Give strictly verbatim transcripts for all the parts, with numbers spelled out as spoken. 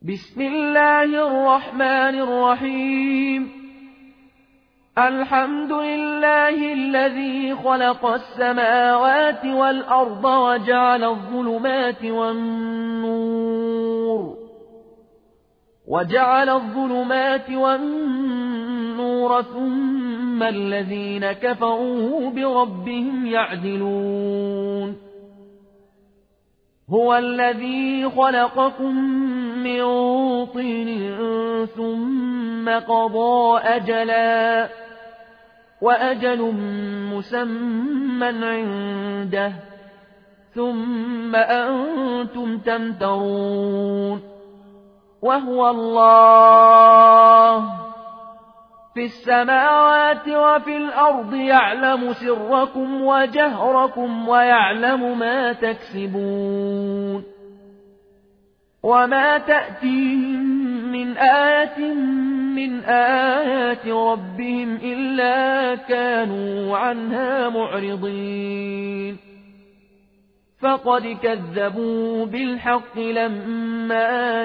بسم الله الرحمن الرحيم الحمد لله الذي خلق السماوات والأرض وجعل الظلمات والنور وجعل الظلمات والنور ثم الذين كفروا بربهم يعدلون هو الذي خلقكم من طين ثم قضى أجلا وأجل مسمى عنده ثم أنتم تمترون وهو الله في السماوات وفي الأرض يعلم سركم وجهركم ويعلم ما تكسبون وما تأتيهم من آية من آيات ربهم إلا كانوا عنها معرضين فقد كذبوا بالحق لما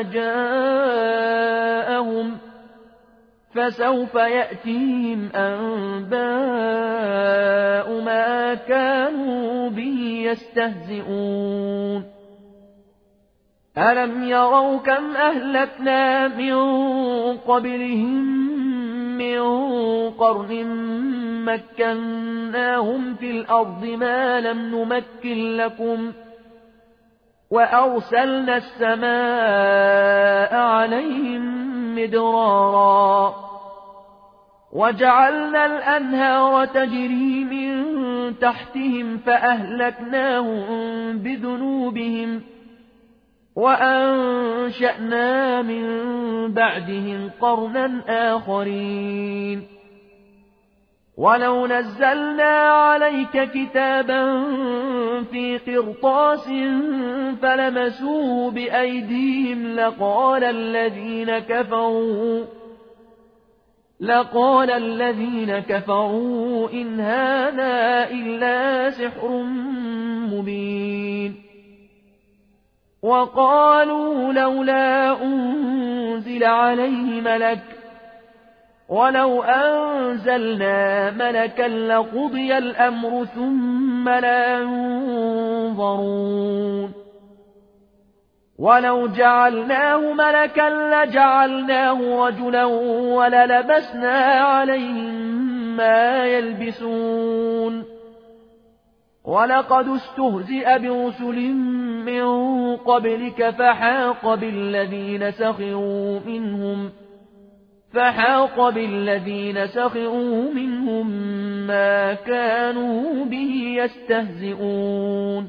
جاءهم فسوف يأتيهم أنباء ما كانوا به يستهزئون ألم يروا كم أهلكنا من قبلهم من قرن مكناهم في الأرض ما لم نمكن لكم وأرسلنا السماء عليهم مدرارا وجعلنا الأنهار تجري من تحتهم فأهلكناهم بذنوبهم وأنشأنا من بعدهم قرنا آخرين ولو نزلنا عليك كتابا في قرطاس فلمسوه بأيديهم لقال الذين كفروا لقال الذين كفروا إن هذا إلا سحر مبين وقالوا لولا أنزل عليه ملك ولو أنزلنا ملكا لقضي الأمر ثم لا ينظرون ولو جعلناه ملكا لجعلناه رجلا وللبسنا عليهم ما يلبسون ولقد استهزئ برسل من قبلك فحاق بالذين سخروا منهم فحاق بالذين سخروا منهم ما كانوا به يستهزئون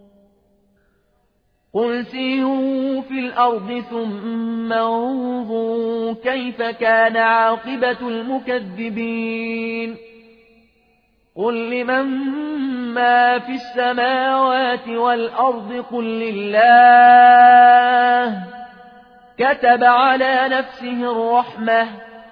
قل سيروا في الأرض ثم انظروا كيف كان عاقبة المكذبين قل لمن ما في السماوات والأرض قل لله كتب على نفسه الرحمة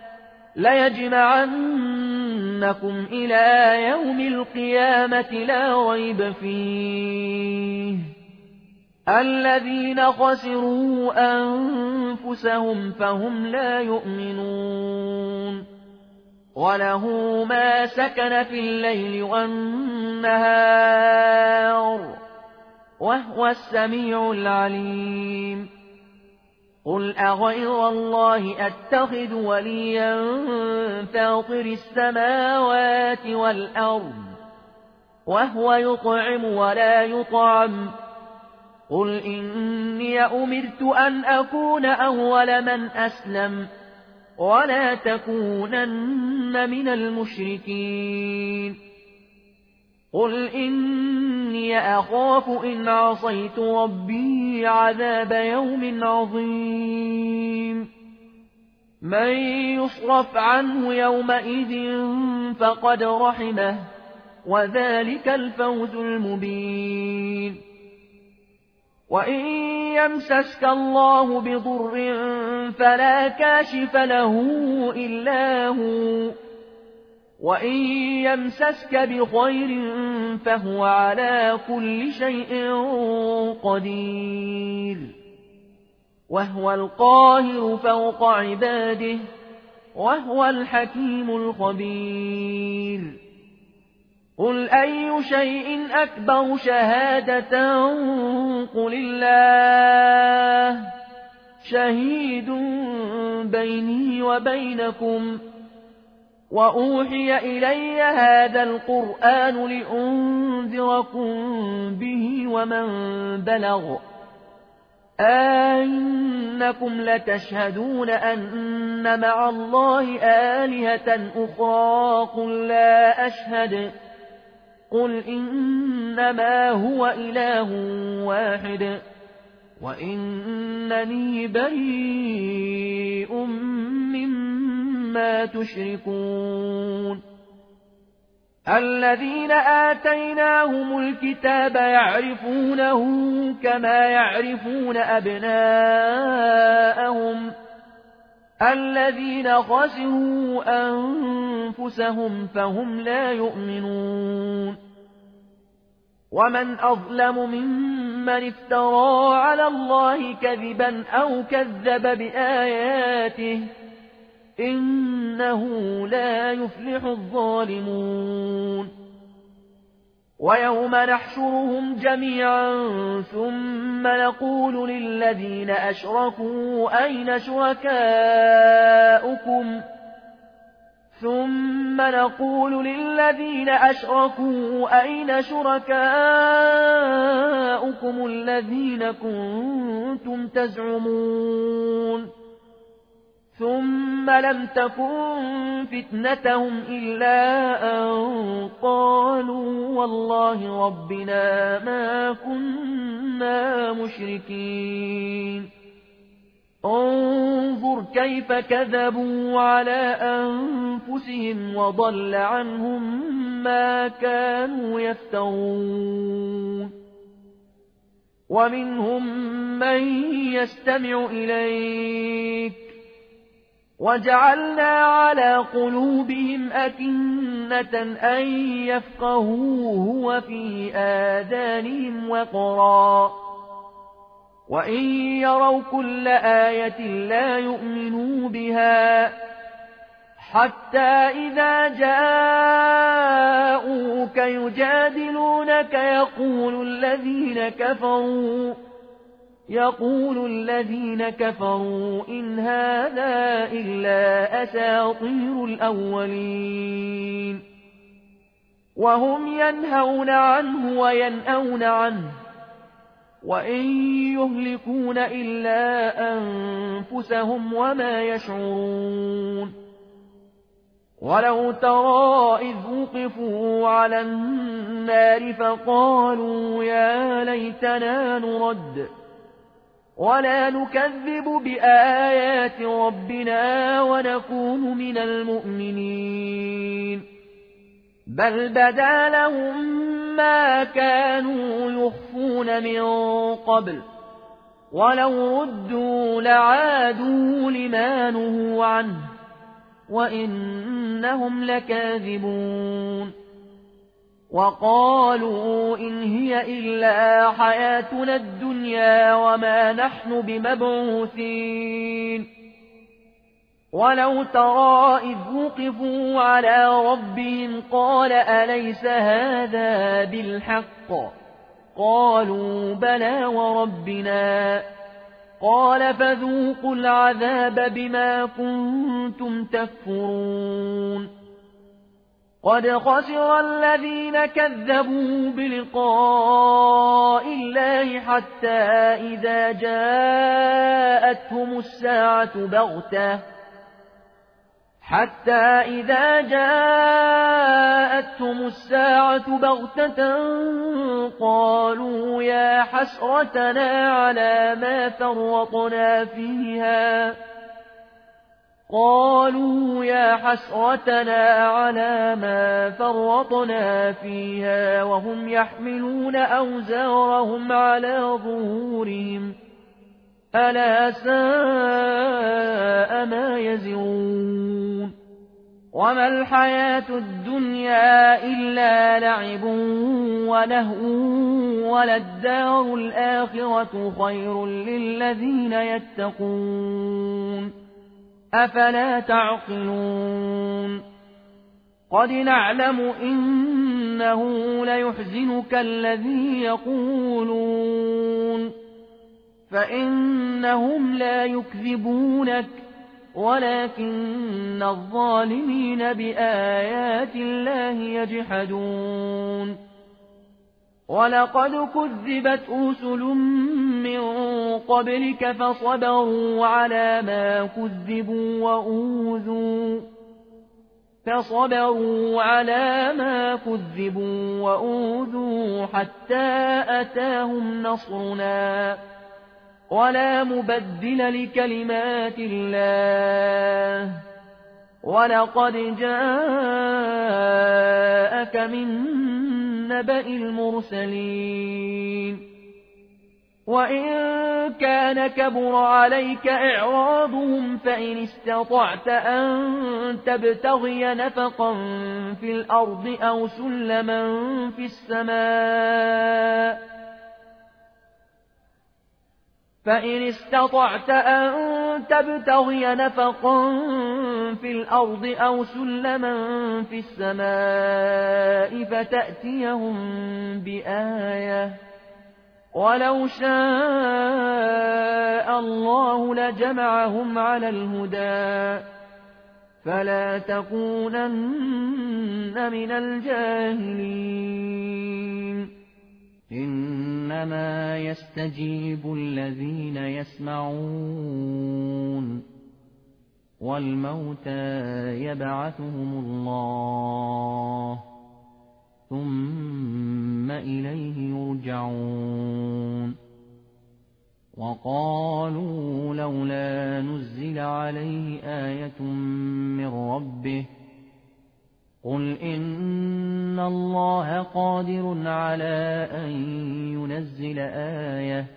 ليجمعنكم إلى يوم القيامة لا ريب فيه الذين خسروا أنفسهم فهم لا يؤمنون وله ما سكن في الليل والنهار وهو السميع العليم قل أغير الله أتخذ وليا فاطر السماوات والأرض وهو يطعم ولا يطعم قل إني أمرت أن أكون أول من أسلم ولا تكونن من المشركين قل إني أخاف إن عصيت ربي عذاب يوم عظيم من يصرف عنه يومئذ فقد رحمه وذلك الفوز المبين وإن يمسسك الله بضر فلا كاشف له إلا هو وإن يمسسك بخير فهو على كل شيء قدير وهو القاهر فوق عباده وهو الحكيم الخبير قل أي شيء أكبر شهادة قل الله شهيد بيني وبينكم وأوحي إلي هذا القرآن لأنذركم به ومن بلغ أئنكم لتشهدون أن مع الله آلهة أخرى قل لا أشهد قل إنما هو إله واحد وإنني بريء مما تشركون الذين آتيناهم الكتاب يعرفونه كما يعرفون أبناءهم الذين خسروا أنفسهم فهم لا يؤمنون ومن أظلم ممن افترى على الله كذبا أو كذب بآياته إنه لا يفلح الظالمون ويوم نحشرهم جميعا ثم نقول للذين أشركوا أين شركاؤكم ثم نقول للذين أشركوا أين شركاؤكم الذين كنتم تزعمون ثم لم تكن فتنتهم إلا أن قالوا والله ربنا ما كنا مشركين انظر كيف كذبوا على أنفسهم وضل عنهم ما كانوا يفترون ومنهم من يستمع إليك وجعلنا على قلوبهم أكنة أن يفقهوه وفي آذانهم وقرا وإن يروا كل آية لا يؤمنوا بها حتى إذا جاءوك يجادلونك يقول الذين كفروا يقول الذين كفروا إن هذا إلا أساطير الأولين وهم ينهون عنه وينأون عنه وإن يهلكون إلا أنفسهم وما يشعرون ولو ترى إذ وقفوا على النار فقالوا يا ليتنا نرد ولا نكذب بآيات ربنا ونكون من المؤمنين بل بدا لهم ما كانوا يخفون من قبل ولو ردوا لعادوا لما نهوا عنه وإنهم لكاذبون وقالوا إن هي إلا حياتنا الدنيا وما نحن بمبعوثين ولو ترى إذ وقفوا على ربهم قال أليس هذا بالحق قالوا بلى وربنا قال فذوقوا العذاب بما كنتم تكفرون قد خسر الذين كذبوا بلقاء الله حتى إذا جاءتهم الساعة بغتة حتى إذا جاءتهم الساعة بغتة قالوا يا حسرتنا على ما فرطنا فيها قالوا يا حسرتنا على ما فرطنا فيها وهم يحملون أوزارهم على ظهورهم ألا ساء ما يزرون وما الحياة الدنيا إلا لعب ولهو وللدار الآخرة خير للذين يتقون أفلا تعقلون قد نعلم إنه ليحزنك الذي يقولون فإنهم لا يكذبونك ولكن الظالمين بآيات الله يجحدون ولقد كذبت رسل من قبلك فصبروا على ما كذبوا وأوذوا فصبروا على ما كذبوا وأوذوا حتى أتاهم نصرنا ولا مبدل لكلمات الله ولقد جاءك من نبأ المرسلين وإن كان كبر عليك إعراضهم فإن استطعت أن تبتغي نفقا في الأرض أو سلما في السماء فإن استطعت أن تبتغي نفقا في الأرض أو سلما في السماء فتأتيهم بآية ولو شاء الله لجمعهم على الهدى فلا تكونن من الجاهلين إنما يستجيب الذين يسمعون والموتى يبعثهم الله ثم إليه يرجعون وقالوا لولا نزل عليه آية من ربه قل إن الله قادر على أن ينزل آية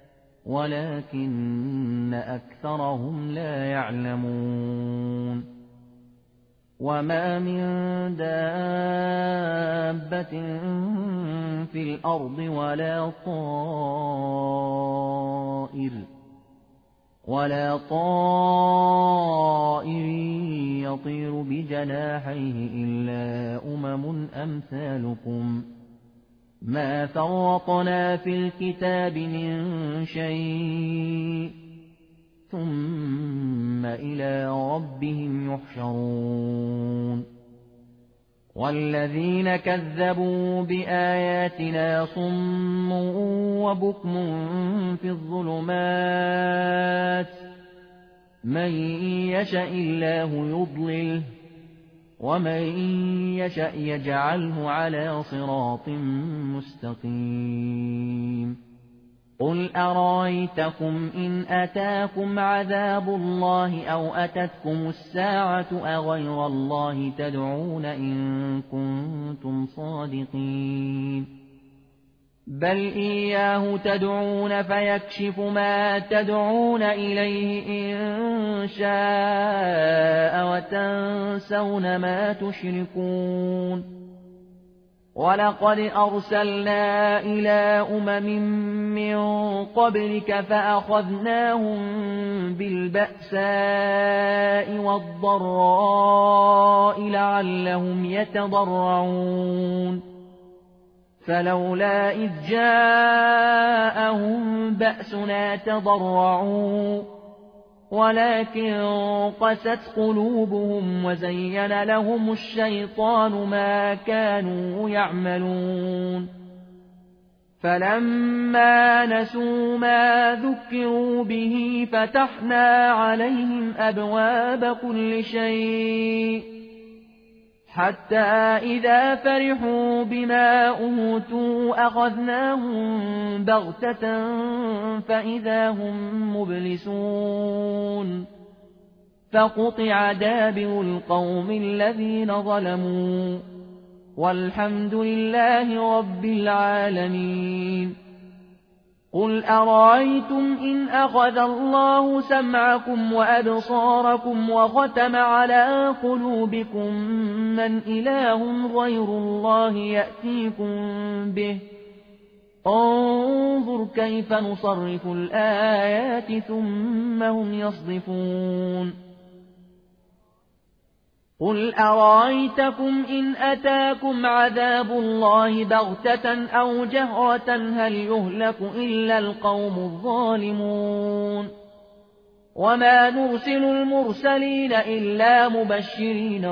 ولكن أكثرهم لا يعلمون وما من دابة في الأرض ولا طائر ولا طائر يطير بجناحيه إلا أمم أمثالكم ما فرطنا في الكتاب من شيء ثم إلى ربهم يحشرون والذين كذبوا بآياتنا صم وبكم في الظلمات من يشاء الله يضلله ومن يشاء يجعله على صراط مستقيم قل أرأيتكم إن أتاكم عذاب الله أو أتتكم الساعة أغير الله تدعون إن كنتم صادقين بل إياه تدعون فيكشف ما تدعون إليه إن شاء وتنسون ما تشركون ولقد أرسلنا إلى أمم من قبلك فأخذناهم بالبأساء والضراء لعلهم يتضرعون فلولا إذ جاءهم بأسنا تضرعوا ولكن قست قلوبهم وزين لهم الشيطان ما كانوا يعملون فلما نسوا ما ذكروا به فتحنا عليهم أبواب كل شيء حتى إذا فرحوا بما أوتوا أخذناهم بغتة فإذا هم مبلسون فقطع دابر القوم الذين ظلموا والحمد لله رب العالمين قل أرأيتم إن أخذ الله سمعكم وأبصاركم وختم على قلوبكم من إله غير الله يأتيكم به انظر كيف نصرف الآيات ثم هم يصدفون قل أرأيتكم إن أتاكم عذاب الله بغتة أو جهرة هل يهلك إلا القوم الظالمون وما نرسل المرسلين إلا مبشرين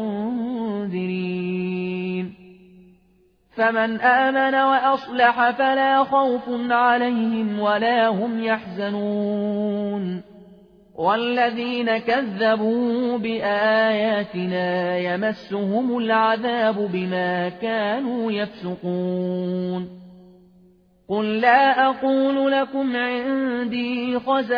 ومنذرين فمن آمن وأصلح فلا خوف عليهم ولا هم يحزنون والذين كذبوا بآياتنا يمسهم العذاب بما كانوا يفسقون قل لا أقول لكم عندي خزائن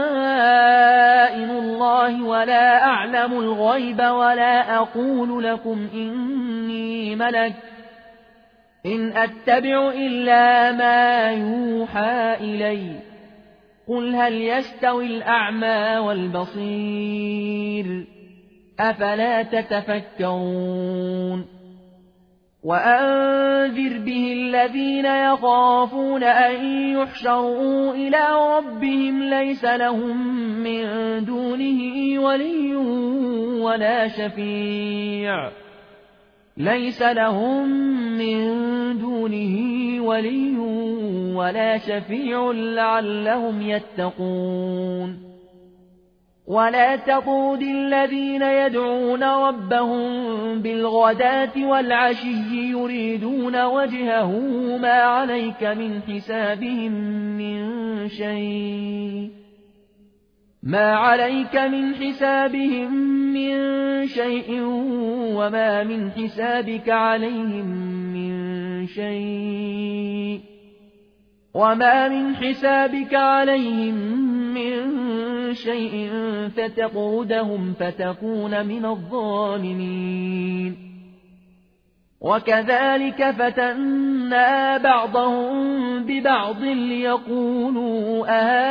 الله ولا أعلم الغيب ولا أقول لكم إني ملك إن أتبع إلا ما يوحى إلي قل هل يستوي الأعمى والبصير أفلا تتفكرون وأنذر به الذين يخافون أن يحشروا إلى ربهم ليس لهم من دونه ولي ولا شفيع ليس لهم من دونه ولي ولا شفيع لعلهم يتقون ولا تطرد الذين يدعون ربهم بالغداة والعشي يريدون وجهه ما عليك من حسابهم من شيء ما عليك من حسابهم من شيء وما من حسابك عليهم من شيء وما من حسابك عليهم من شيء فتطردهم فتكون من الظالمين وكذلك فتنا بعضهم ببعض ليقولوا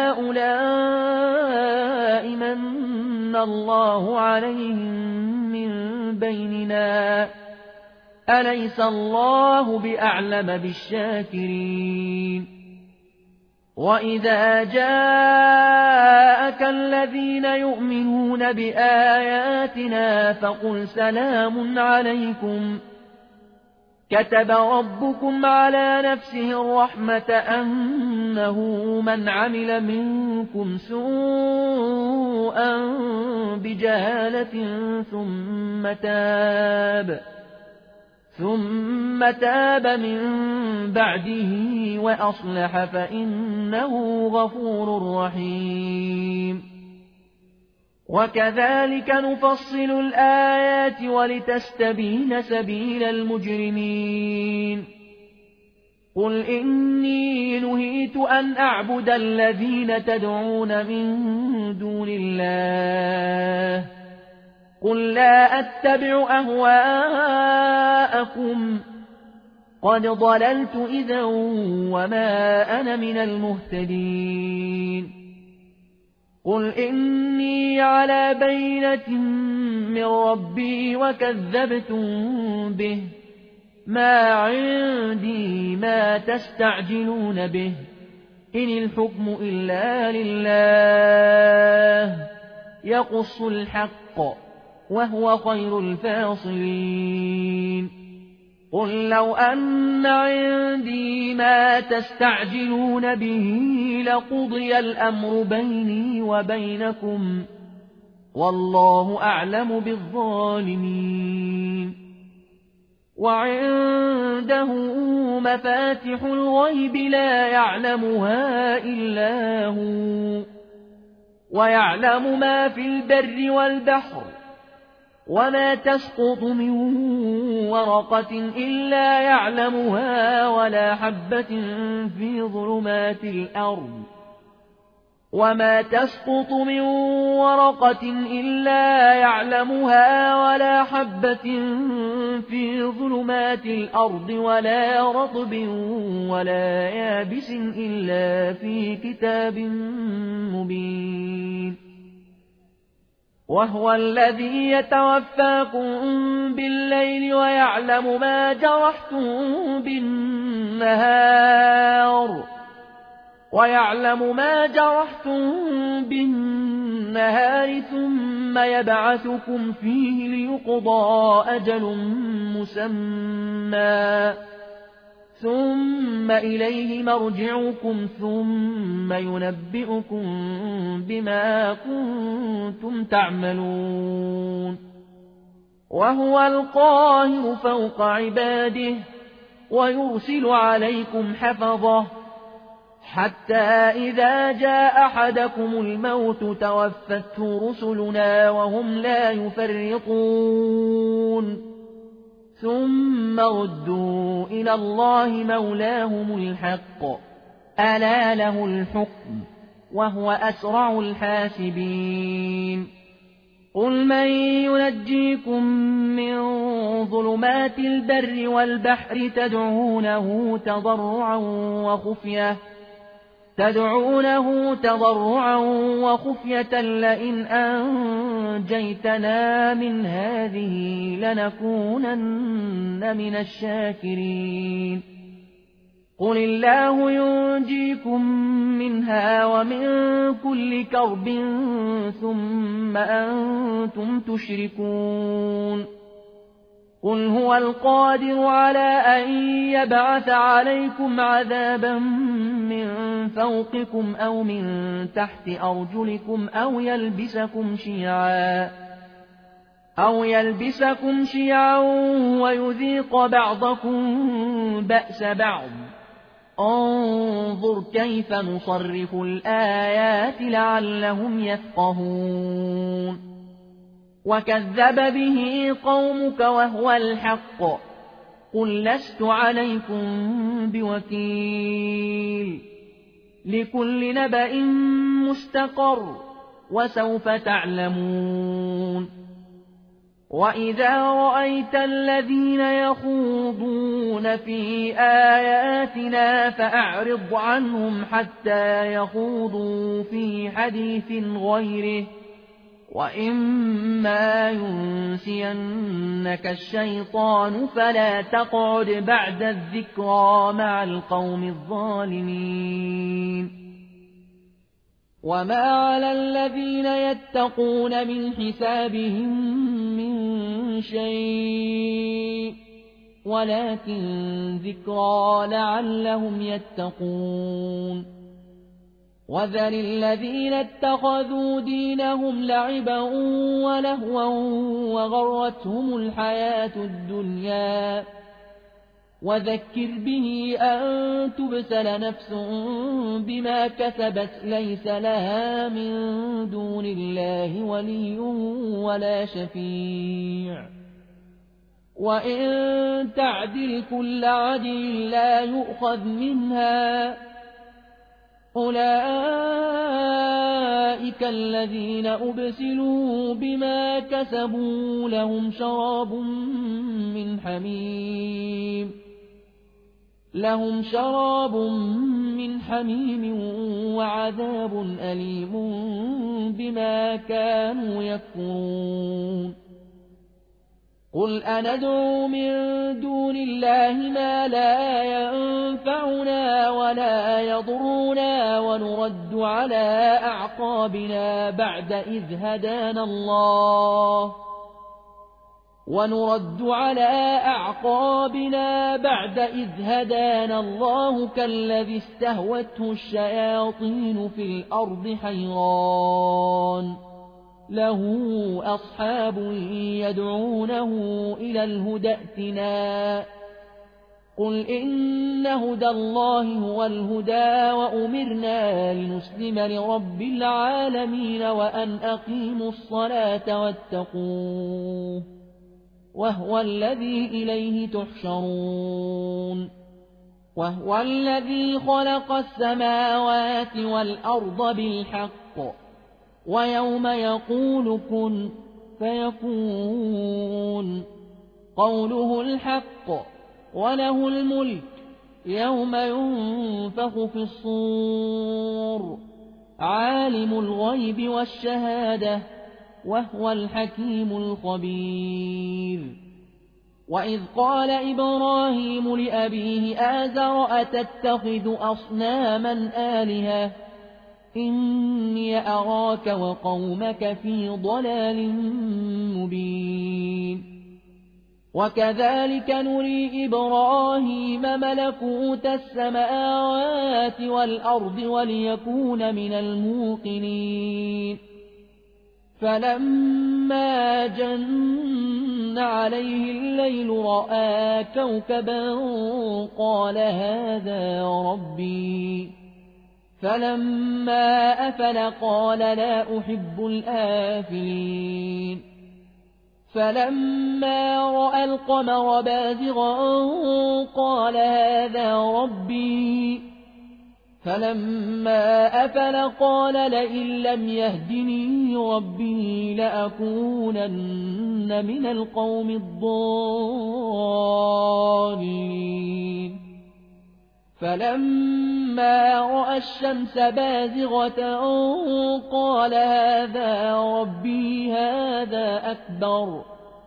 أهؤلاء من الله عليهم من بيننا أليس الله بأعلم بالشاكرين وإذا جاءك الذين يؤمنون بآياتنا فقل سلام عليكم كتب ربكم على نفسه الرحمة أنه من عمل منكم سوءا بجهالة ثم تاب ثم تاب من بعده وأصلح فإنه غفور رحيم وكذلك نفصل الآيات ولتستبين سبيل المجرمين قل إني نهيت أن أعبد الذين تدعون من دون الله قل لا أتبع أهواءكم قد ضللت إذا وما أنا من المهتدين قل إني على بينة من ربي وكذبتم به ما عندي ما تستعجلون به إن الحكم إلا لله يقص الحق وهو خير الفاصلين قل لو أن عندي ما تستعجلون به لقضي الأمر بيني وبينكم والله أعلم بالظالمين وعنده مفاتح الغيب لا يعلمها إلا هو ويعلم ما في البر والبحر وما تسقط من ورقة إلا يعلمها ولا حبة في ظلمات الأرض وما تسقط من ورقة إلا يعلمها ولا حبة في ظلمات الأرض ولا رطب ولا يابس إلا في كتاب مبين وهو الذي يتوفاكم بالليل ويعلم ما جرحتم بالنهار ويعلم ما جرحتم بالنهار ثم يبعثكم فيه ليقضى أجل مسمى ثم إليه مرجعكم ثم ينبئكم بما كنتم تعملون وهو القاهر فوق عباده ويرسل عليكم حفظه حتى إذا جاء أحدكم الموت توفته رسلنا وهم لا يفرطون ثم ردوا إلى الله مولاهم الحق ألا له الحكم وهو أسرع الحاسبين قل من ينجيكم من ظلمات البر والبحر تدعونه تضرعا وخفية تدعونه تضرعا وخفية لئن أنجيتنا من هذه لنكونن من الشاكرين قل الله ينجيكم منها ومن كل كرب ثم أنتم تشركون قل هو القادر على أن يبعث عليكم عذابا من فوقكم أو من تحت أرجلكم أو يلبسكم شيعا أو يلبسكم شيعا ويذيق بعضكم بأس بعض انظر كيف نصرف الآيات لعلهم يفقهون وكذب به قومك وهو الحق قل لست عليكم بوكيل لكل نبأ مستقر وسوف تعلمون وإذا رأيت الذين يخوضون في آياتنا فأعرض عنهم حتى يخوضوا في حديث غيره وإما ينسينك الشيطان فلا تقعد بعد الذكرى مع القوم الظالمين وما على الذين يتقون من حسابهم من شيء ولكن ذكرى لعلهم يتقون وذر الذين اتخذوا دينهم لعبا ولهوا وغرتهم الحياة الدنيا وذكر به أن تبسل نفس بما كسبت ليس لها من دون الله ولي ولا شفيع وإن تعدل كل عدل لا يؤخذ منها أولئك الذين أبسلوا بما كسبوا لهم شراب من حميم لهم شراب من حميم وعذاب أليم بما كانوا يكفرون قل أندعو من دون الله ما لا ينفعنا ولا يضرنا ونرد على أعقابنا بعد إذ هدانا الله ونرد على أعقابنا بعد إذ هدانا الله كالذي استهوته الشياطين في الأرض حيران له أصحاب يدعونه إلى الهدى ائتنا قل إن هدى الله هو الهدى وأمرنا لنسلم لرب العالمين وأن أقيموا الصلاة واتقوه وهو الذي إليه تحشرون وهو الذي خلق السماوات والأرض بالحق ويوم يقول كن فيكون قوله الحق وله الملك يوم ينفخ في الصور عالم الغيب والشهادة وهو الحكيم الخبير. وإذ قال إبراهيم لأبيه آزر أتتخذ أصناما آلهة إني أراك وقومك في ضلال مبين. وكذلك نري إبراهيم ملكوت السماوات والأرض وليكون من الموقنين. فلما جن عليه الليل رأى كوكبا قال هذا ربي فلما أفل قال لا أحب الآفلين. فلما رأى القمر بازغا قال هذا ربي فلما أفل قال لئن لم يهدني ربي لأكونن من القوم الضالين. فلما رأى الشمس بازغة قال هذا ربي هذا أكبر.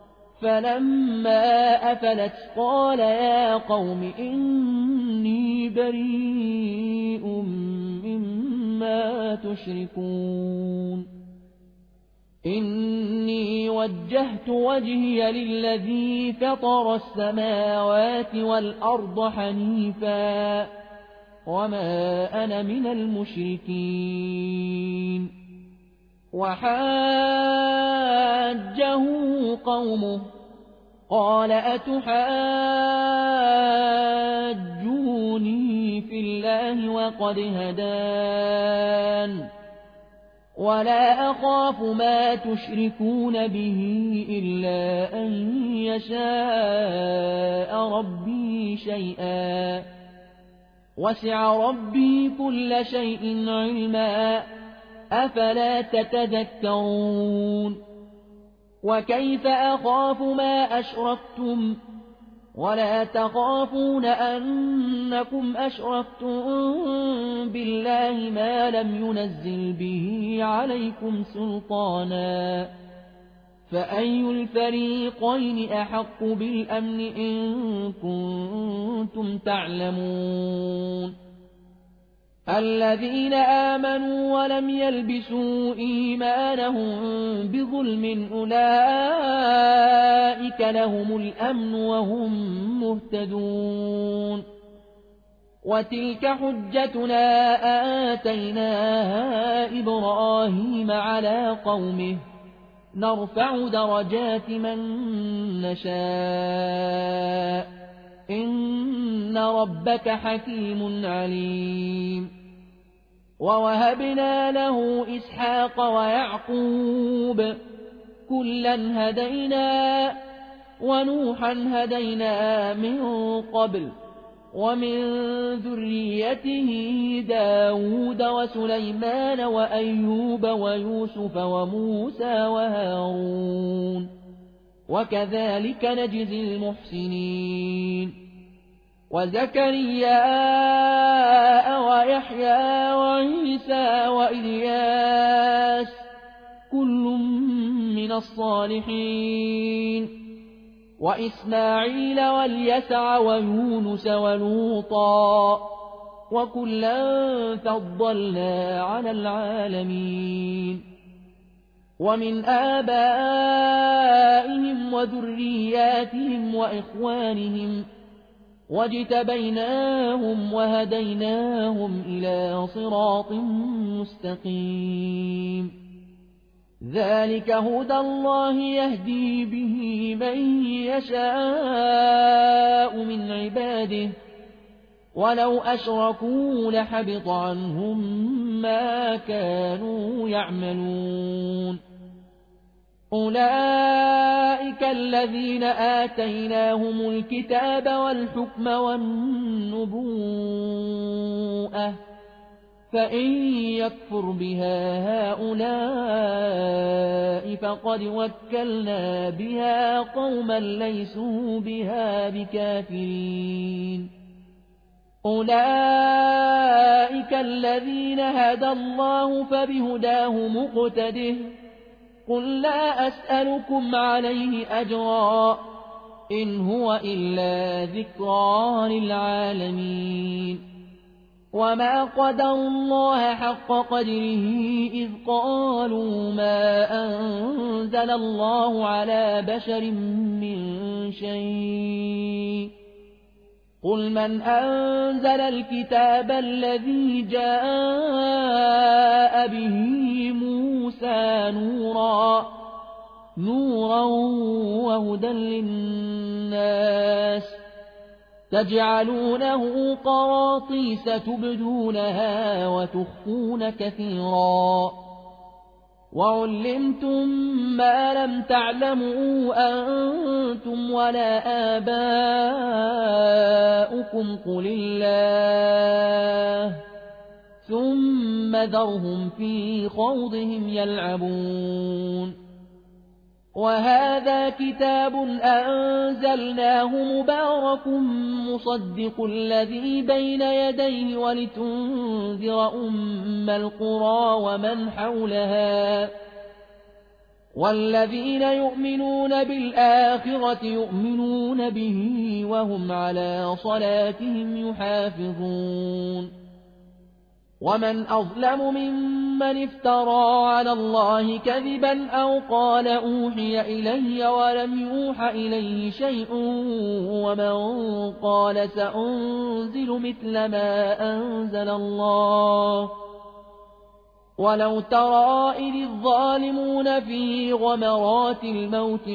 فلما أفلت قال يا قوم إني بريء مما تشركون إني وجهت وجهي للذي فطر السماوات والأرض حنيفا وما أنا من المشركين. وحاجه قومه قال أتحاجوني في الله وقد هدان ولا أخاف ما تشركون به إلا أن يشاء ربي شيئا وسع ربي كل شيء علما أفلا تتذكرون. وكيف أخاف ما أشركتم ولا تخافون أنكم أشركتم بالله ما لم ينزل به عليكم سلطانا فأي الفريقين أحق بالأمن إن كنتم تعلمون. الذين آمنوا ولم يلبسوا إيمانهم بظلم أولئك لهم الأمن وهم مهتدون. وتلك حجتنا آتيناها إبراهيم على قومه نرفع درجات من نشاء إن ربك حكيم عليم. ووهبنا له إسحاق ويعقوب كلا هدينا ونوحا هدينا من قبل ومن ذريته داود وسليمان وأيوب ويوسف وموسى وهارون وكذلك نجزي المحسنين. وزكريا ويحيى وعيسى وإلياس كل من الصالحين وإسماعيل واليسع ويونس ولوطا وكلا فضلنا على العالمين. ومن آبائهم وذرياتهم وإخوانهم واجتبيناهم وهديناهم إلى صراط مستقيم. ذلك هدى الله يهدي به من يشاء من عباده ولو أشركوا لحبط عنهم ما كانوا يعملون. أولئك الذين آتيناهم الكتاب والحكم والنبوءة فإن يكفر بها هؤلاء فقد وكلنا بها قوما ليسوا بها بكافرين أولئك الذين هدى الله فبهداه مقتده قل لا أسألكم عليه أجرا إن هو إلا ذكرى للعالمين وما قدر الله حق قدره إذ قالوا ما أنزل الله على بشر من شيء قل من أنزل الكتاب الذي جاء به موسى نورا نورا وهدى للناس تجعلونه قراطيس تبدونها وتخفون كثيرا وعلمتم ما لم تعلموا أنتم ولا آباؤكم قل الله ثم ذرهم في خوضهم يلعبون وهذا كتاب أنزلناه مبارك مصدق الذي بين يديه ولتنذر أم القرى ومن حولها والذين يؤمنون بالآخرة يؤمنون به وهم على صلاتهم يحافظون ومن أظلم ممن افترى على الله كذبا أو قال أوحي إلي ولم يوح إليه شيء ومن قال سأنزل مثل ما أنزل الله ولو ترى إذ الظالمون في غمرات الموت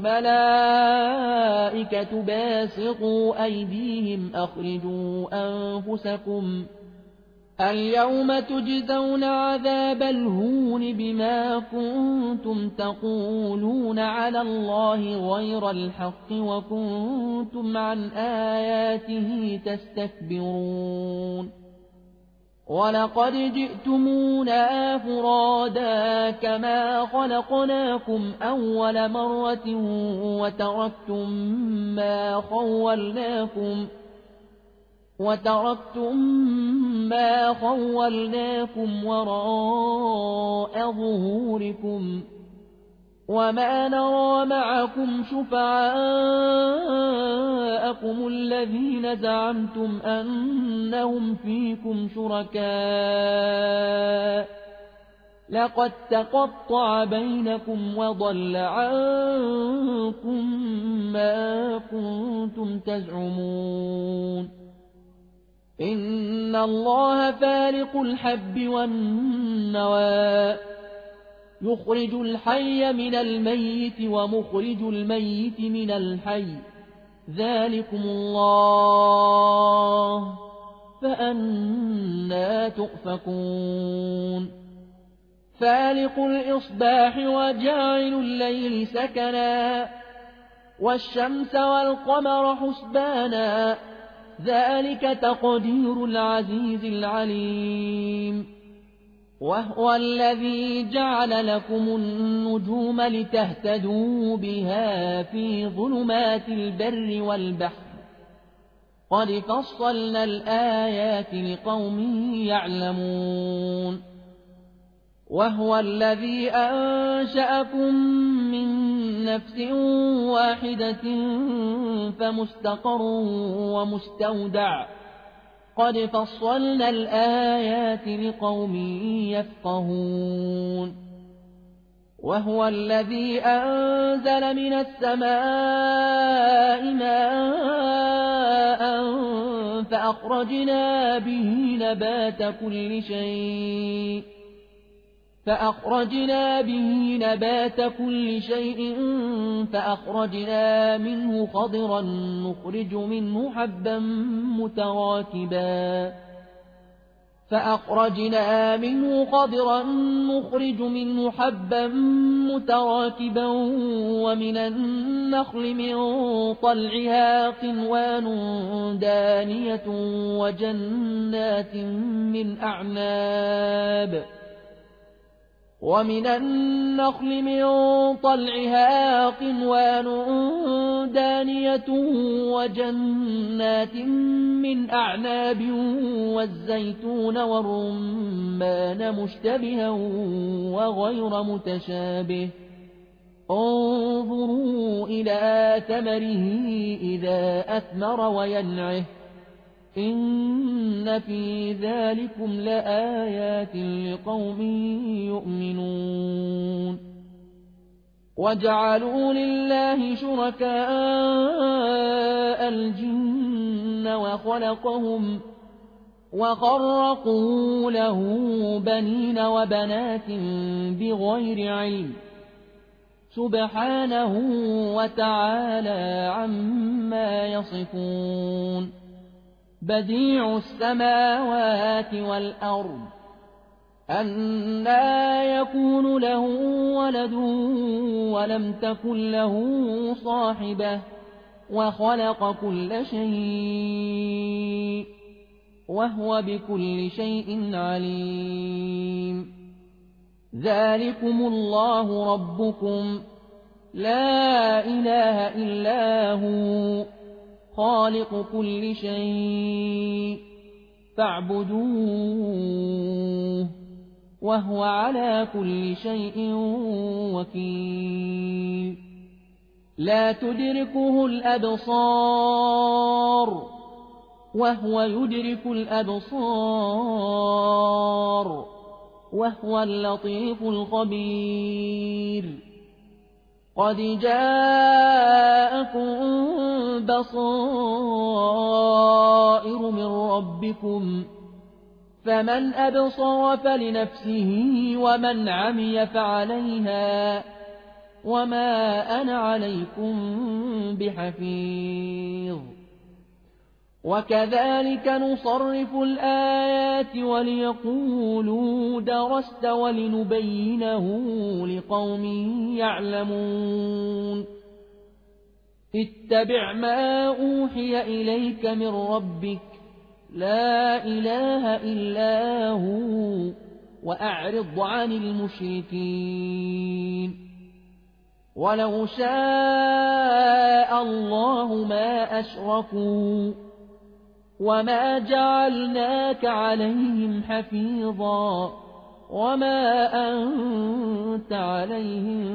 والملائكة باسطوا أيديهم أخرجوا أنفسكم اليوم تجزون عذاب الهون بما كنتم تقولون على الله غير الحق وكنتم عن آياته تستكبرون ولقد جئتمونا فرادا كما خلقناكم أول مرة وتركتم ما خولناكم وتركتم ما خولناكم وراء ظهوركم وما نرى معكم شفعاءكم الذين زعمتم أنهم فيكم شركاء لقد تقطع بينكم وضل عنكم ما كنتم تزعمون إن الله فالق الحب والنوى يخرج الحي من الميت ومخرج الميت من الحي ذلكم الله فأنى تؤفكون فالق الإصباح وجاعل الليل سكنا والشمس والقمر حسبانا ذلك تقدير العزيز العليم وهو الذي جعل لكم النجوم لتهتدوا بها في ظلمات البر والبحر قد فصلنا الآيات لقوم يعلمون وهو الذي أنشأكم من نفس واحدة فمستقر ومستودع قد فصلنا الآيات لقوم يفقهون وهو الذي أنزل من السماء ماء فأخرجنا به نبات كل شيء فأخرجنا به نبات كل شيء فأخرجنا منه خضرا نخرج منه حبا متراكبا فأخرجنا منه خضرا نخرج منه حبا متراكبا ومن النخل من طلعها قنوان دانية وجنات من أعناب ومن النخل من طلعها قنوان دانية وجنات من أعناب والزيتون والرمان مشتبها وغير متشابه انظروا إلى ثمره إذا أثمر وينعه إن في ذلكم لآيات لقوم يؤمنون وجعلوا لله شركاء الجن وخلقهم وخرقوا له بنين وبنات بغير علم سبحانه وتعالى عما يصفون بديع السماوات والأرض أنى يكون له ولد ولم تكن له صاحبة وخلق كل شيء وهو بكل شيء عليم ذلكم الله ربكم لا إله إلا هو خالق كل شيء فاعبدوه وهو على كل شيء وكيل لا تدركه الأبصار وهو يدرك الأبصار وهو اللطيف الخبير قد جاءكم بصائر من ربكم فمن أبصر فلنفسه ومن عمي فعليها وما أنا عليكم بحفيظ وكذلك نصرف الآيات وليقولوا درست ولنبينه لقوم يعلمون اتبع ما أوحي إليك من ربك لا إله إلا هو وأعرض عن المشركين ولو شاء الله ما أشركوا وما جعلناك عليهم حفيظا وما أنت عليهم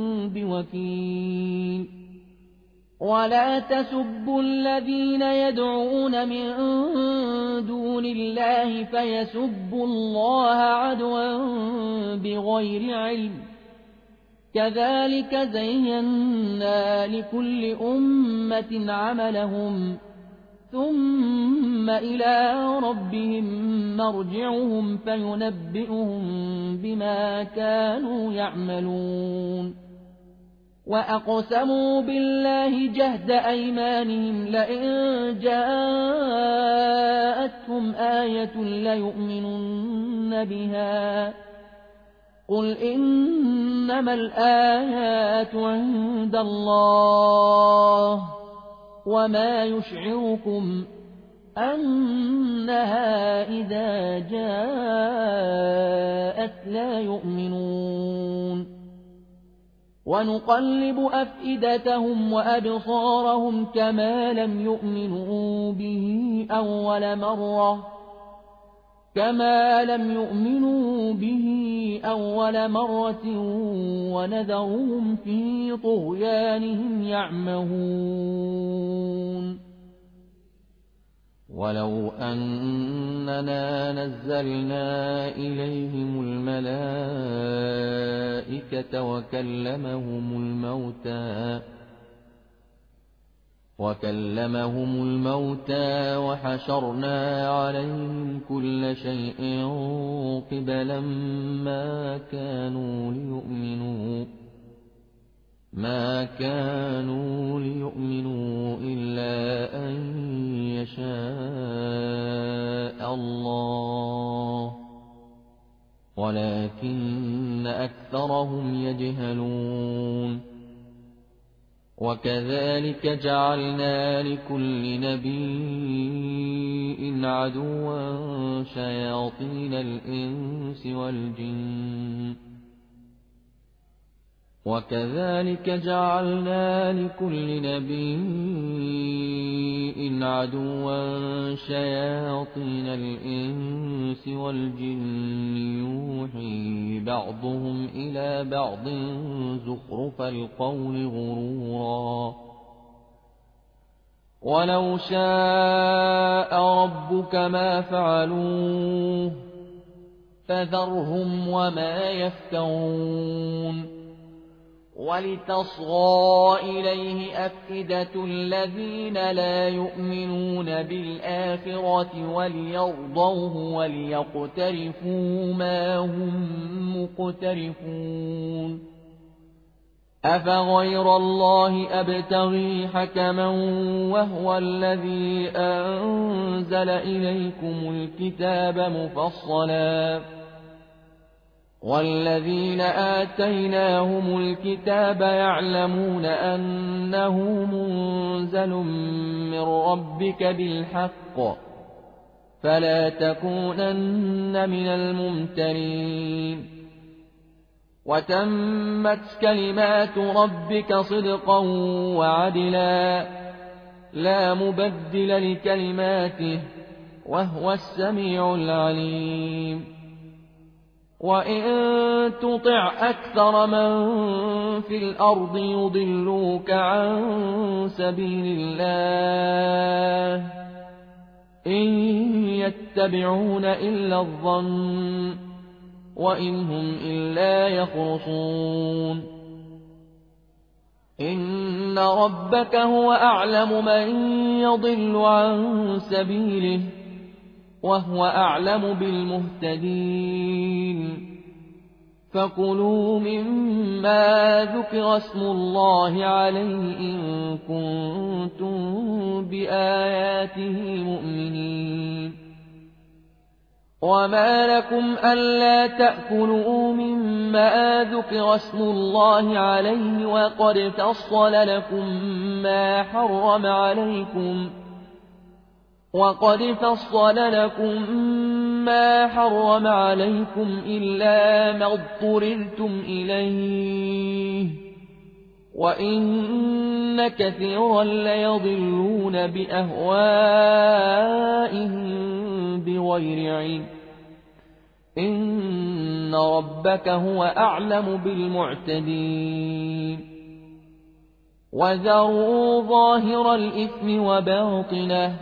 بوكيل ولا تسبوا الذين يدعون من دون الله فيسبوا الله عدوا بغير علم كذلك زينا لكل أمة عملهم ثم إلى ربهم مرجعهم فينبئهم بما كانوا يعملون وأقسموا بالله جهد أيمانهم لئن جاءتهم آية ليؤمنن بها قل إنما الآيات عند الله وما يشعركم أنها إذا جاءت لا يؤمنون ونقلب أفئدتهم وأبصارهم كما لم يؤمنوا به أول مرة كما لم يؤمنوا به أول مرة ونذرهم في طغيانهم يعمهون ولو أننا نزلنا إليهم الملائكة وكلمهم الموتى وكلمهم الموتى وحشرنا عليهم كل شيء قبلا ما كانوا ليؤمنوا ما كانوا ليؤمنوا إلا أن يشاء الله ولكن أكثرهم يجهلون وكذلك جعلنا لكل نبي عدوا شياطين الإنس والجن وكذلك جعلنا لكل نبي عدوا شياطين الإنس والجن يوحي بعضهم إلى بعض زخرف القول غرورا ولو شاء ربك ما فعلوه فذرهم وما يفترون ولتصغى إليه أفئدة الذين لا يؤمنون بالآخرة وليرضوه وليقترفوا ما هم مقترفون أفغير الله أبتغي حكما وهو الذي أنزل إليكم الكتاب مفصلا والذين آتيناهم الكتاب يعلمون أنه منزل من ربك بالحق فلا تكونن من الممترين وتمت كلمات ربك صدقا وعدلا لا مبدل لكلماته وهو السميع العليم وإن تطع أكثر من في الأرض يضلوك عن سبيل الله إن يتبعون إلا الظن وإن هم إلا يخرصون إن ربك هو أعلم من يضل عن سبيله وهو أعلم بالمهتدين فكلوا مما ذكر اسم الله عليه إن كنتم بآياته مؤمنين وما لكم ألا تأكلوا مما ذكر اسم الله عليه وقد فصل لكم ما حرم عليكم وقد فصل لكم ما حرم عليكم إلا ما اضطررتم إليه وإن كثيرا ليضلون بأهوائهم بغير علم إن ربك هو أعلم بالمعتدين وذروا ظاهر الإثم وباطنه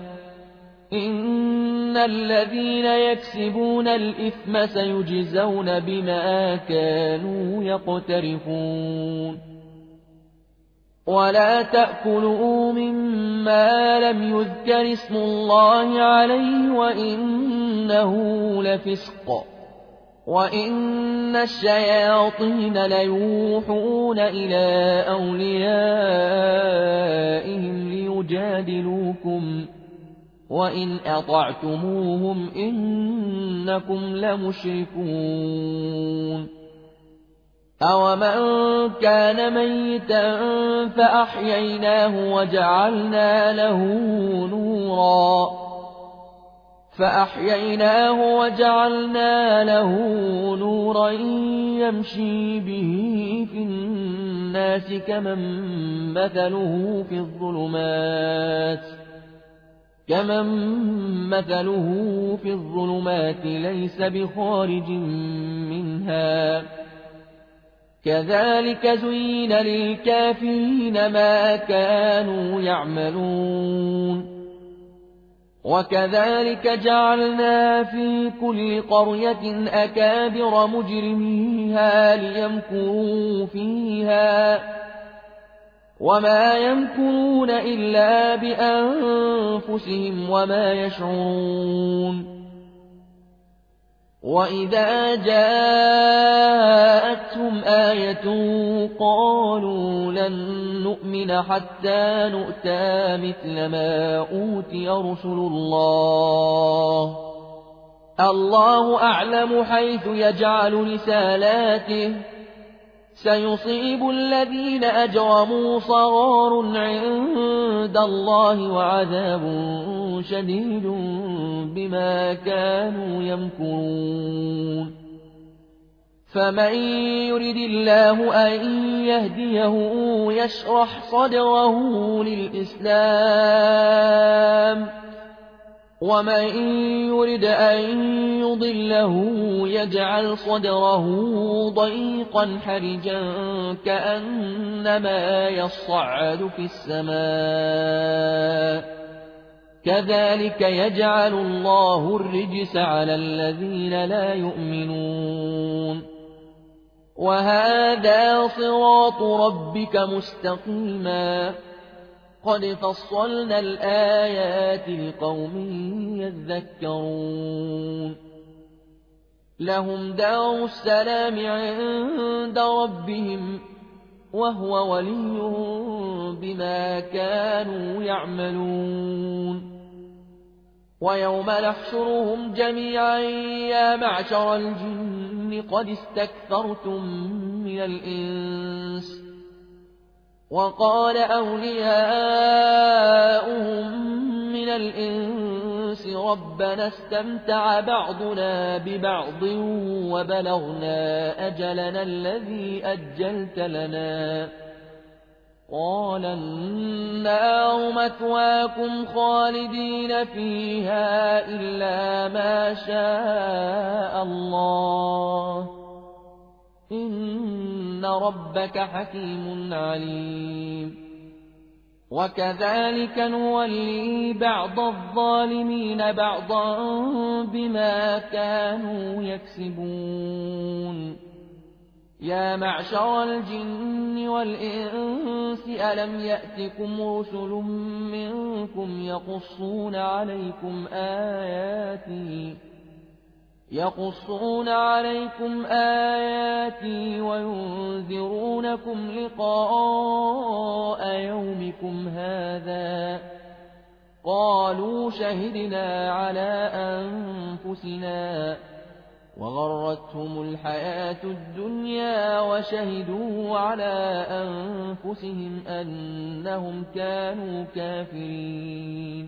إن الذين يكسبون الإثم سيجزون بما كانوا يقترفون ولا تأكلوا مما لم يذكر اسم الله عليه وإنه لفسق وإن الشياطين ليوحون إلى أوليائهم ليجادلوكم وإن أطعتموهم إنكم لمشركون أومن كان ميتا فأحييناه وجعلنا له نورا فأحييناه وجعلنا له نورا يمشي به في الناس كمن مثله في الظلمات كمن مثله في الظلمات ليس بخارج منها كذلك زين للكافرين ما كانوا يعملون وكذلك جعلنا في كل قرية أكابر مجرميها ليمكروا فيها وما يمكرون إلا بأنفسهم وما يشعرون وإذا جاءتهم آية قالوا لن نؤمن حتى نؤتى مثل ما أوتي رسل الله الله أعلم حيث يجعل رسالاته سيصيب الذين أجرموا صغار عند الله وعذاب شديد بما كانوا يمكرون فمن يرد الله أن يهديه يشرح صدره للإسلام ومن يرد أن يضله يجعل صدره ضيقا حرجا كأنما يصعد في السماء كذلك يجعل الله الرجس على الذين لا يؤمنون وهذا صراط ربك مستقيما قد فصلنا الآيات لقوم يذكرون لهم دار السلام عند ربهم وهو وليهم بما كانوا يعملون ويوم نحشرهم جميعا يا معشر الجن قد استكثرتم من الإنس وقال أولياؤهم من الإنس ربنا استمتع بعضنا ببعض وبلغنا أجلنا الذي أجلت لنا قال النار مثواكم خالدين فيها إلا ما شاء الله إن ربك حكيم عليم وكذلك نولي بعض الظالمين بعضا بما كانوا يكسبون يا معشر الجن والإنس ألم يأتكم رسل منكم يقصون عليكم آياتي يقصون عليكم آياتي وينذرونكم لقاء يومكم هذا قالوا شهدنا على أنفسنا وغرتهم الحياة الدنيا وشهدوا على أنفسهم أنهم كانوا كافرين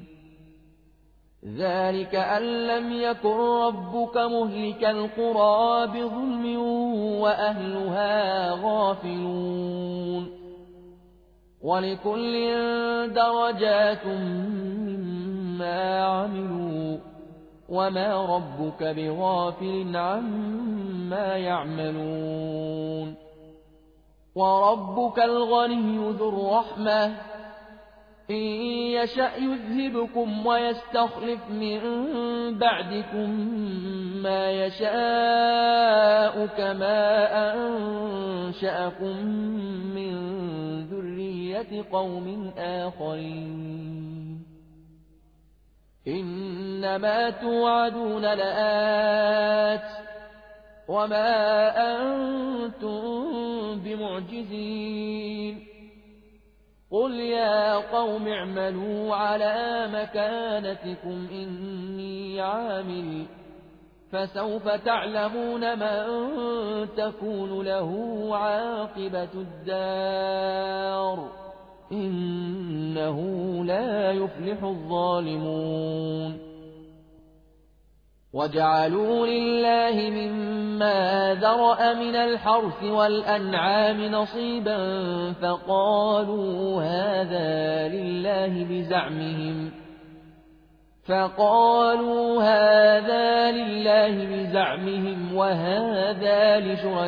ذلك أن لم يكن ربك مهلك القرى بظلم وأهلها غافلون ولكل درجات مما عملوا وما ربك بغافل عما يعملون وربك الغني ذو الرحمة إن يشأ يذهبكم ويستخلف من بعدكم ما يشاء كما أنشأكم من ذرية قوم آخرين إنما توعدون لآت وما أنتم بمعجزين قل يا قوم اعملوا على مكانتكم إني عامل فسوف تعلمون من تكون له عاقبة الدار إنه لا يفلح الظالمون وجعلوا لله مما ذرأ من الحرث والأنعام نصيبا فقالوا هذا لله بزعمهم فقالوا هذا لله بزعمهم وهذا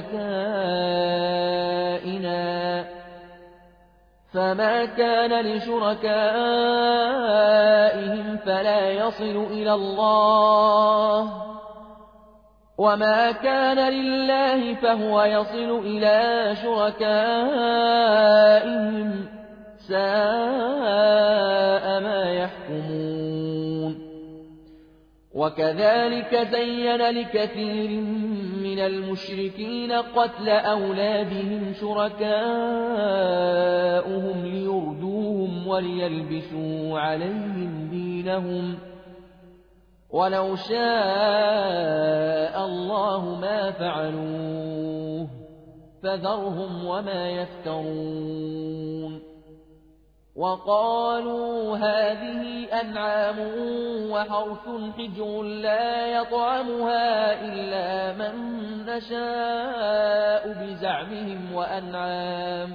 لشركائنا فما كان لشركائهم فلا يصل إلى الله وما كان لله فهو يصل إلى شركائهم ساء ما يحكمون وكذلك زين لكثير من المشركين قتل أولادهم شركاؤهم ليردوهم وليلبسوا عليهم دينهم ولو شاء الله ما فعلوه فذرهم وما يفترون وقالوا هذه أنعام وحرث حجر لا يطعمها إلا من نشاء بزعمهم وأنعام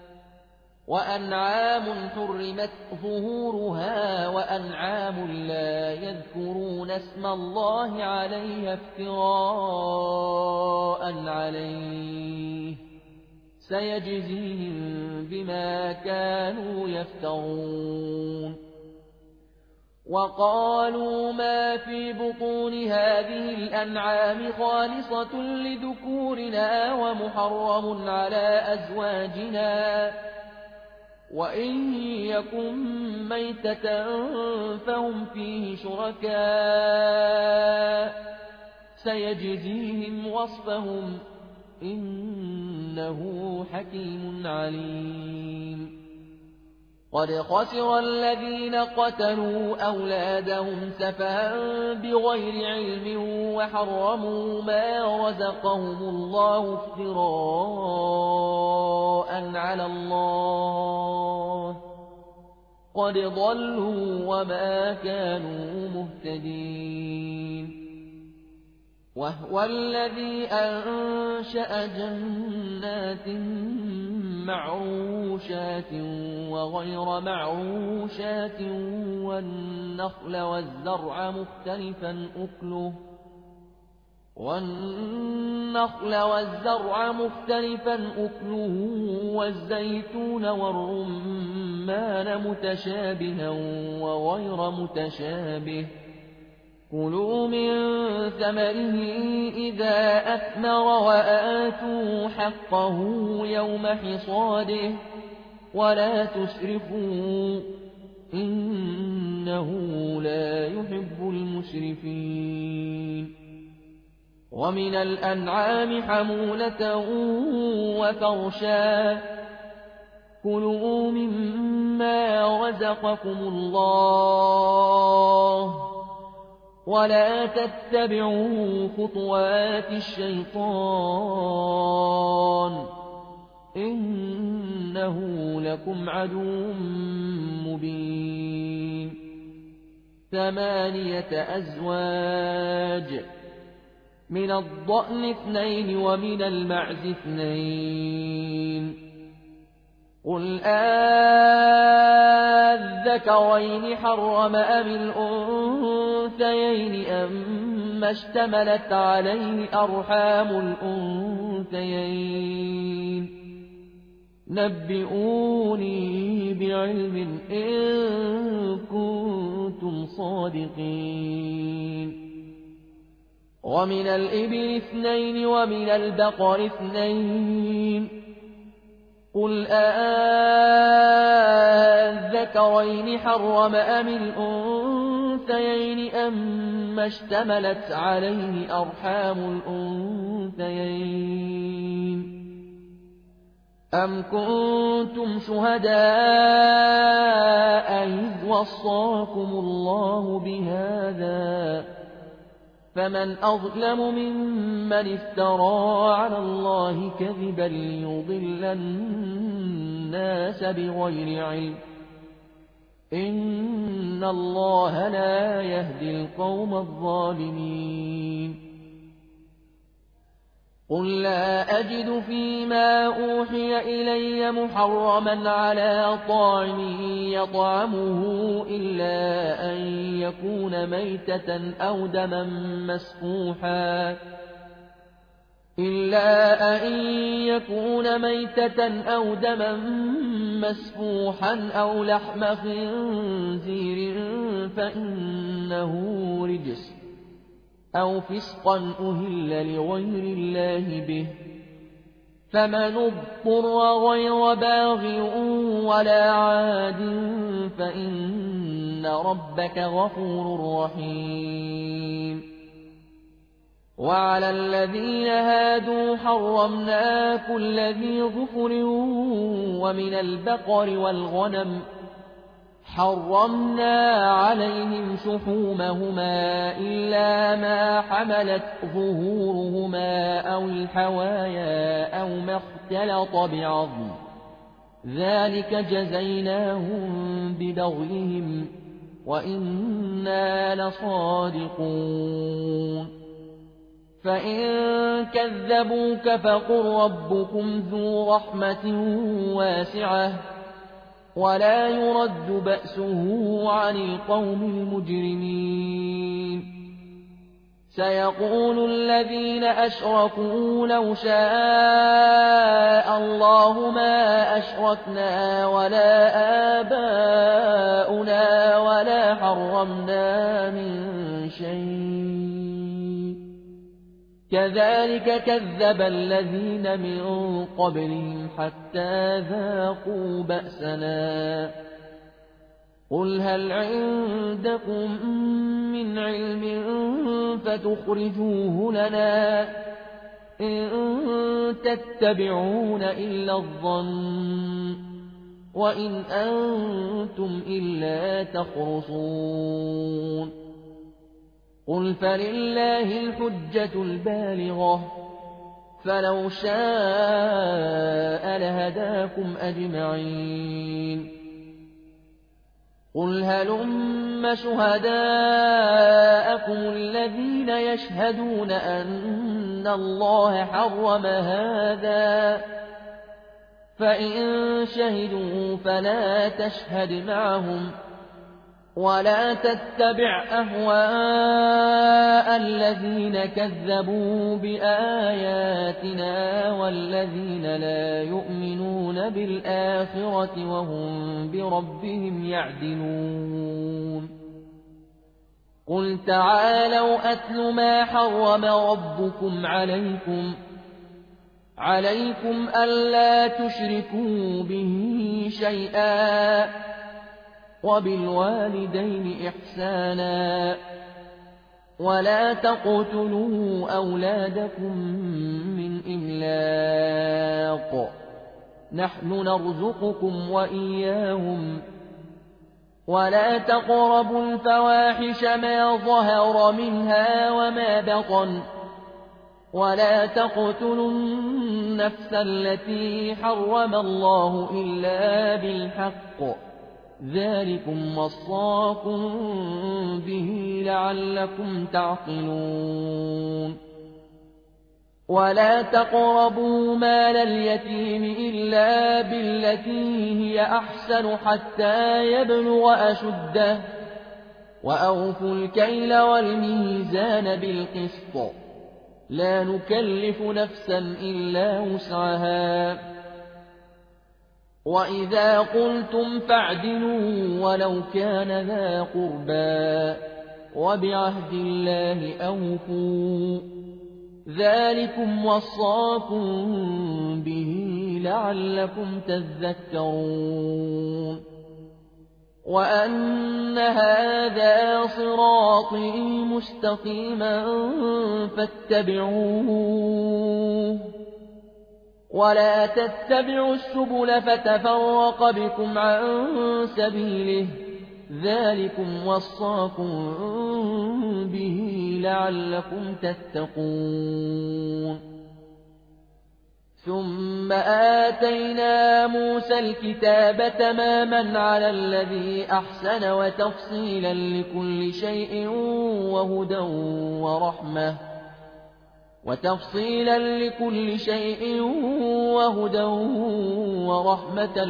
وأنعام حرمت ظهورها وأنعام لا يذكرون اسم الله عليها افتراء عليه سيجزيهم بما كانوا يفترون وقالوا ما في بطون هذه الأنعام خالصة لذكورنا ومحرم على أزواجنا وإن يكن ميتة فهم فيه شركاء سيجزيهم وصفهم إنه حكيم عليم قد خسر الذين قتلوا أولادهم سفها بغير علم وحرموا ما رزقهم الله افتراء على الله قد ضلوا وما كانوا مهتدين وهو الذي أنشأ جنات معروشات وغير معروشات والنخل والزرع مختلفا أكله والنخل والزرع مختلفا أكله والزيتون والرمان متشابها وغير متشابه كلوا من ثمره إذا أثمر وآتوا حقه يوم حصاده ولا تسرفوا إنه لا يحب المسرفين ومن الأنعام حمولة وفرشا كلوا مما رزقكم الله ولا تتبعوا خطوات الشيطان إنه لكم عدو مبين ثمانية أزواج من الضأن اثنين ومن المعز اثنين قل آذكرين حرم أم الأنثيين أما اشتملت عليه أرحام الأنثيين نبئوني بعلم إن كنتم صادقين ومن الإبل اثنين ومن البقر اثنين قل أذكرين حرم أم الأنثيين أما اشتملت عليه أرحام الأنثيين أم كنتم شهداء إذ وصاكم الله بهذا فمن أظلم ممن افترى على الله كذبا ليضل الناس بغير علم إن الله لا يهدي القوم الظالمين قل لا أجد فيما أوحي إلي محرما على طاعم يطعمه إلا أن يكون ميتة أو دما مسفوحا إلا أن يكون ميتة أو دما مسفوحا أو لحم خنزير فإنه رجس أو فسقا أهل لغير الله به فمن اضطر غير باغ ولا عاد فإن ربك غفور رحيم وعلى الذين هادوا حرمنا كل ذي ظفر ومن البقر والغنم حرمنا عليهم شحومهما إلا ما حملت ظهورهما أو الحوايا أو ما اختلط بعظم ذلك جزيناهم ببغيهم وإنا لصادقون فإن كذبوك فقل ربكم ذو رحمة واسعة ولا يرد بأسه عن القوم المجرمين سيقول الذين أشركوا لو شاء الله ما أشركنا ولا آباؤنا ولا حرمنا من شيء كذلك كذب الذين من قبلهم حتى ذاقوا بأسنا قل هل عندكم من علم فتخرجوه لنا إن تتبعون إلا الظن وإن أنتم إلا تخرصون قل فلله الحجة البالغة فلو شاء لهداكم أجمعين قل هلم شهداءكم الذين يشهدون أن الله حرم هذا فإن شهدوا فلا تشهد معهم ولا تتبع أهواء الذين كذبوا بآياتنا والذين لا يؤمنون بالآخرة وهم بربهم يعدلون قل تعالوا أتل ما حرم ربكم عليكم عليكم ألا تشركوا به شيئا وبالوالدين إحسانا ولا تقتلوا أولادكم من إملاق نحن نرزقكم وإياهم ولا تقربوا الفواحش ما ظهر منها وما بطن ولا تقتلوا النفس التي حرم الله إلا بالحق ذلكم وصاكم به لعلكم تعقلون ولا تقربوا مال اليتيم إلا بالتي هي أحسن حتى يبلغ أشده وأوفوا الكيل والميزان بالقسط لا نكلف نفسا إلا وسعها وإذا قلتم فاعدلوا ولو كان ذا قربى وبعهد الله أوفوا ذلكم وصاكم به لعلكم تذكرون وأن هذا صراطي مستقيما فاتبعوه ولا تتبعوا السبل فتفرق بكم عن سبيله ذلكم وصاكم به لعلكم تتقون ثم آتينا موسى الكتاب تماما على الذي أحسن وتفصيلا لكل شيء وهدى ورحمة وتفصيلا لكل شيء وهدى ورحمة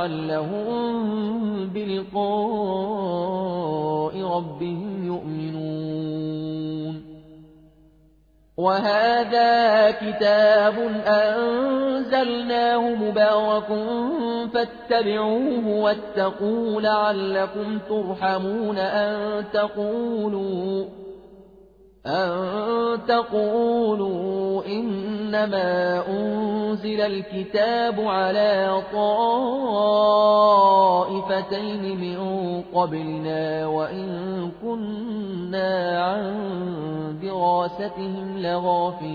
لعلهم بلقاء ربهم يؤمنون وهذا كتاب أنزلناه مبارك فاتبعوه واتقوا لعلكم ترحمون أن تقولوا أن تقولوا إنما أنزل الكتاب على طائفتين من قبلنا وإن كنا عن دراستهم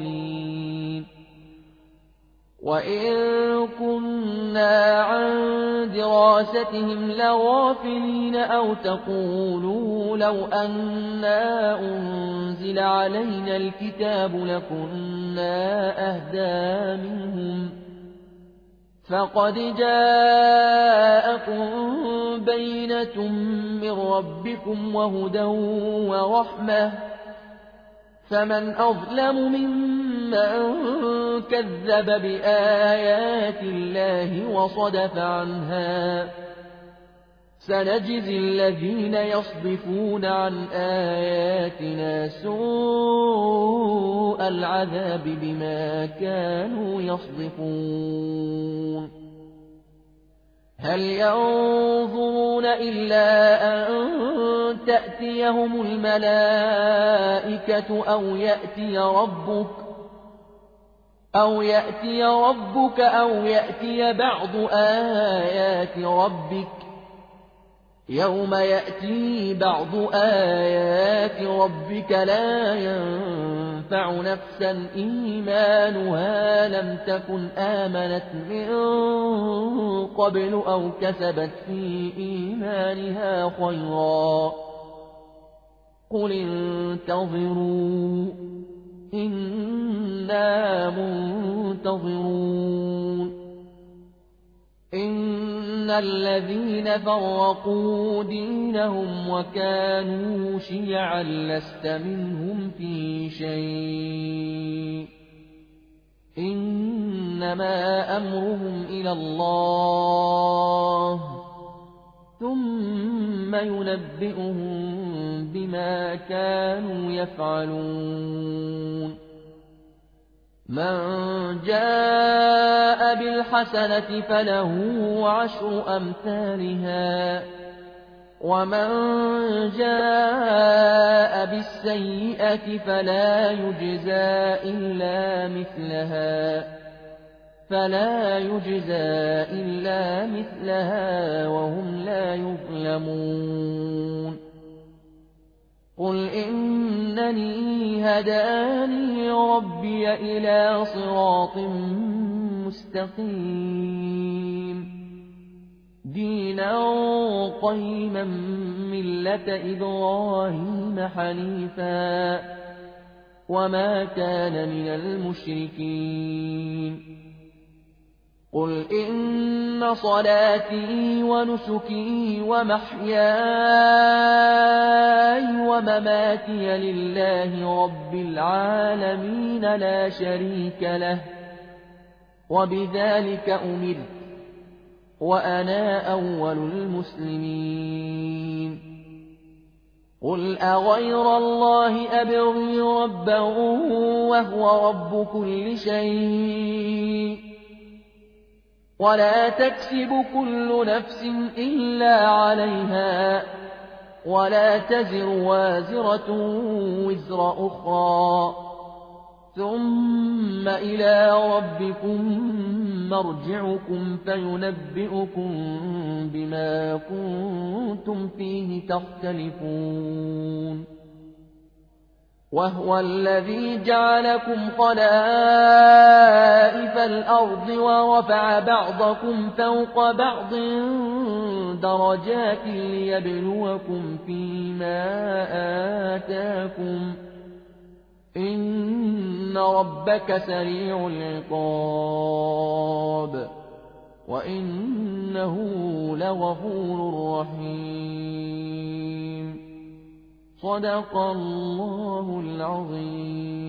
لغافلين وإن كنا عن دراستهم لغافلين أو تقولوا لو أنا أنزل علينا الكتاب لكنا أهدى منهم فقد جاءكم بينة من ربكم وهدى ورحمة فمن أظلم ممن كذب بآيات الله وصدف عنها سنجزي الذين يصدفون عن آياتنا سوء العذاب بما كانوا يصدفون هل ينظرون إلا أن تأتيهم الملائكة أو يأتي ربك أو يأتي ربك أو يأتي بعض آيات ربك يوم يأتي بعض آيات ربك لا ينفع نفسا إيمانها لم تكن آمنت من قبل أو كسبت في إيمانها خيرا قل انتظروا إنا منتظرون إن الذين فرقوا دينهم وكانوا شيعا لست منهم في شيء إنما أمرهم إلى الله ثم ينبئهم بما كانوا يفعلون من جاء بالحسنة فله عشر أمثالها ومن جاء بالسيئة فلا يجزى إلا مثلها فلا يجزى إلا مثلها وهم لا يظلمون قل إنني هداني ربي إلى صراط مستقيم دينا قيما ملة إبراهيم حنيفا وما كان من المشركين قل إن صلاتي ونسكي ومحياي ومماتي لله رب العالمين لا شريك له وبذلك أمرت وأنا أول المسلمين قل أغير الله أبغي ربا وهو رب كل شيء ولا تكسب كل نفس إلا عليها ولا تزر وازرة وزر أخرى ثم إلى ربكم مرجعكم فينبئكم بما كنتم فيه تختلفون وهو الذي جعلكم خلائف الأرض ورفع بعضكم فوق بعض درجات ليبلوكم فيما آتاكم إن ربك سريع العقاب وإنه لغفور رحيم صدق الله العظيم.